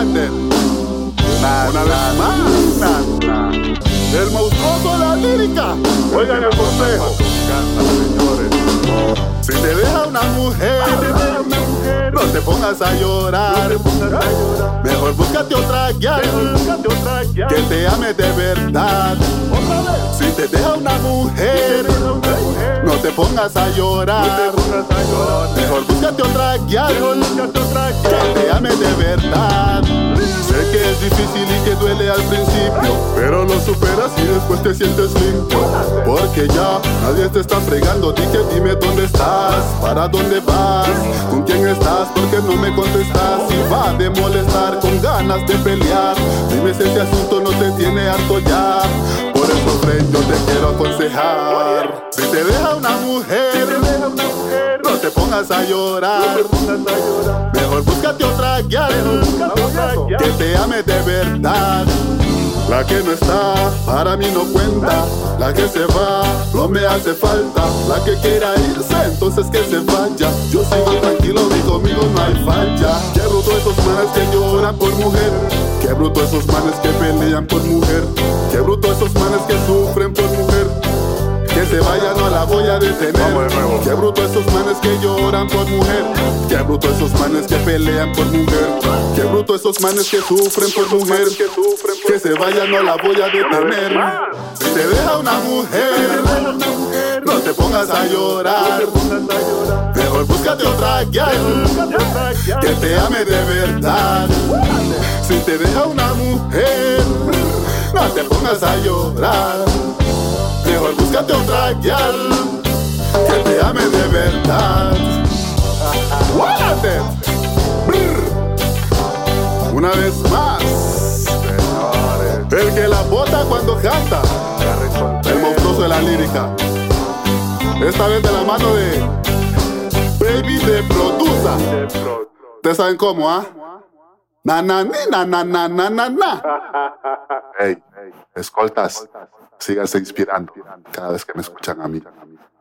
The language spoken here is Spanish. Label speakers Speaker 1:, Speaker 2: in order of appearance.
Speaker 1: entienden. Una vez más, el monstruoso de la lírica. Oigan el consejo, si te deja una mujer, no te pongas a llorar. Mejor búscate otra guial que te ame de verdad. Si te deja una mujer, no te pongas a llorar. Mejor búscate otra guial que te ame de verdad. Sé que es difícil y que duele al principio, pero lo superas y después te sientes limpio. Porque ya nadie te está fregando. Dime dónde estás, para dónde vas, con quién estás, porque no me contestas. Y va de molestar con ganas de pelear. Dime si ese asunto no te tiene harto ya. Por eso, friend, yo te quiero aconsejar. Si te deja una mujer, no te pongas a llorar. Mejor búscate otra guial que te ame de verdad. La que no está, para mí no cuenta. La que se va, no me hace falta. La que quiera irse, entonces que se vaya. Yo sigo tranquilo y conmigo no hay falla. Qué bruto esos manes que lloran por mujer. Qué bruto esos manes que pelean por mujer. Qué bruto esos manes que sufren por mujer. Que se vaya, no la voy a detener. Qué bruto esos manes que lloran por mujer. Qué bruto esos manes que pelean por mujer. Qué bruto esos manes que sufren por mujer. Que se vaya, no la voy a detener. Si te deja una mujer, no te pongas a llorar. Mejor búscate otra guial que te ame de verdad. Si te deja una mujer, no te pongas a llorar. Mejor búscate otra guial que te ame de verdad. ¡Guárdate! Una vez más, el que la bota cuando canta, el monstruoso de la lírica. Esta vez de la mano de Baby de Produza. ¿Ustedes saben cómo, ah? Na na ni na na na na na na. Hey, escoltas, síganse inspirando cada vez que me escuchan a mí.